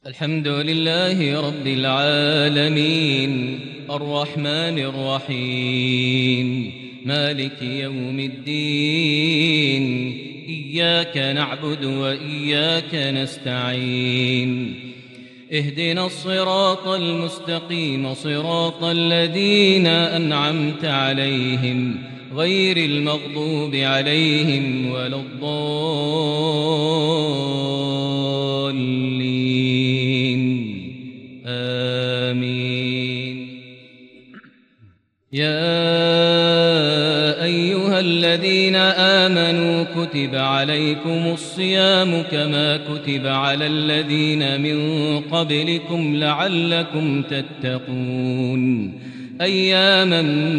الحمد لله رب العالمين الرحمن الرحيم مالك يوم الدين إياك نعبد وإياك نستعين اهدنا الصراط المستقيم صراط الذين أنعمت عليهم غير المغضوب عليهم ولا الضالين آمين. يا أيها الذين آمنوا كتب عليكم الصيام كما كتب على الذين من قبلكم لعلكم تتقون أياما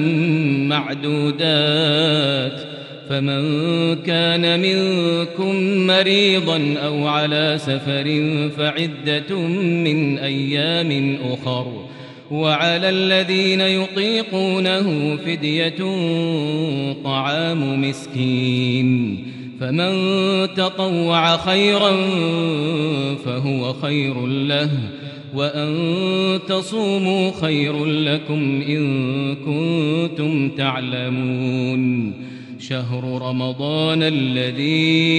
معدودات فمن كان منكم مريضا أو على سفر فعدة من أيام أخر وعلى الذين يطيقونه فدية طعام مسكين فمن تطوع خيرا فهو خير له وأن تصوموا خير لكم إن كنتم تعلمون شهر رمضان الذي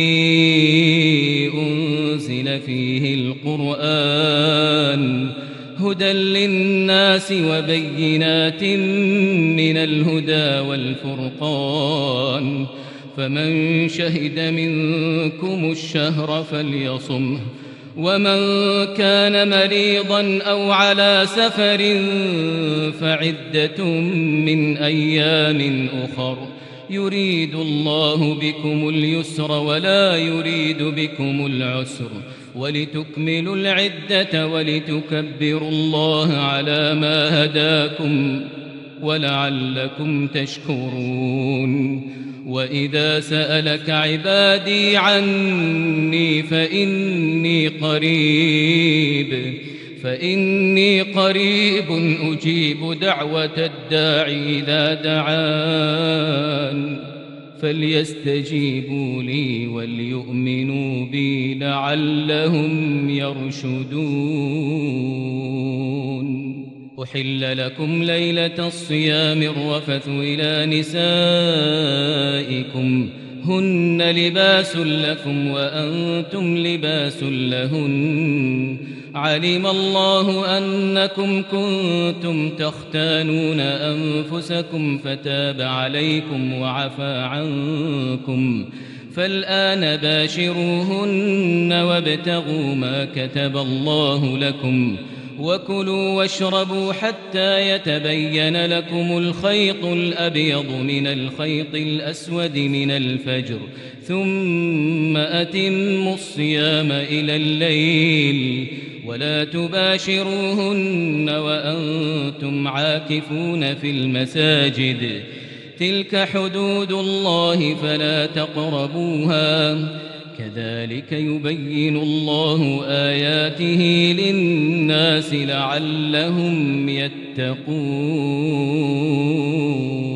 أنزل فيه القرآن هدى للناس وبينات من الهدى والفرقان فمن شهد منكم الشهر فليصمه ومن كان مريضا أو على سفر فعدة من أيام أخر يريد الله بكم اليسر ولا يريد بكم العسر ولتكملوا العدة ولتكبروا الله على ما هداكم ولعلكم تشكرون وإذا سألك عبادي عني فإني قريب أجيب دعوة الداعي إذا دعان فليستجيبوا لي وليؤمنوا بي لعلهم يرشدون أحل لكم ليلة الصيام الرفث إلى نسائكم هن لباس لكم وأنتم لباس لهن علم الله أنكم كنتم تختانون أنفسكم فتاب عليكم وعفى عنكم فالآن باشروهن وابتغوا ما كتب الله لكم وكلوا واشربوا حتى يتبين لكم الخيط الأبيض من الخيط الأسود من الفجر ثم أتموا الصيام إلى الليل ولا تباشروهن وأنتم عاكفون في المساجد تلك حدود الله فلا تقربوها كذلك يبين الله آياته للناس لعلهم يتقون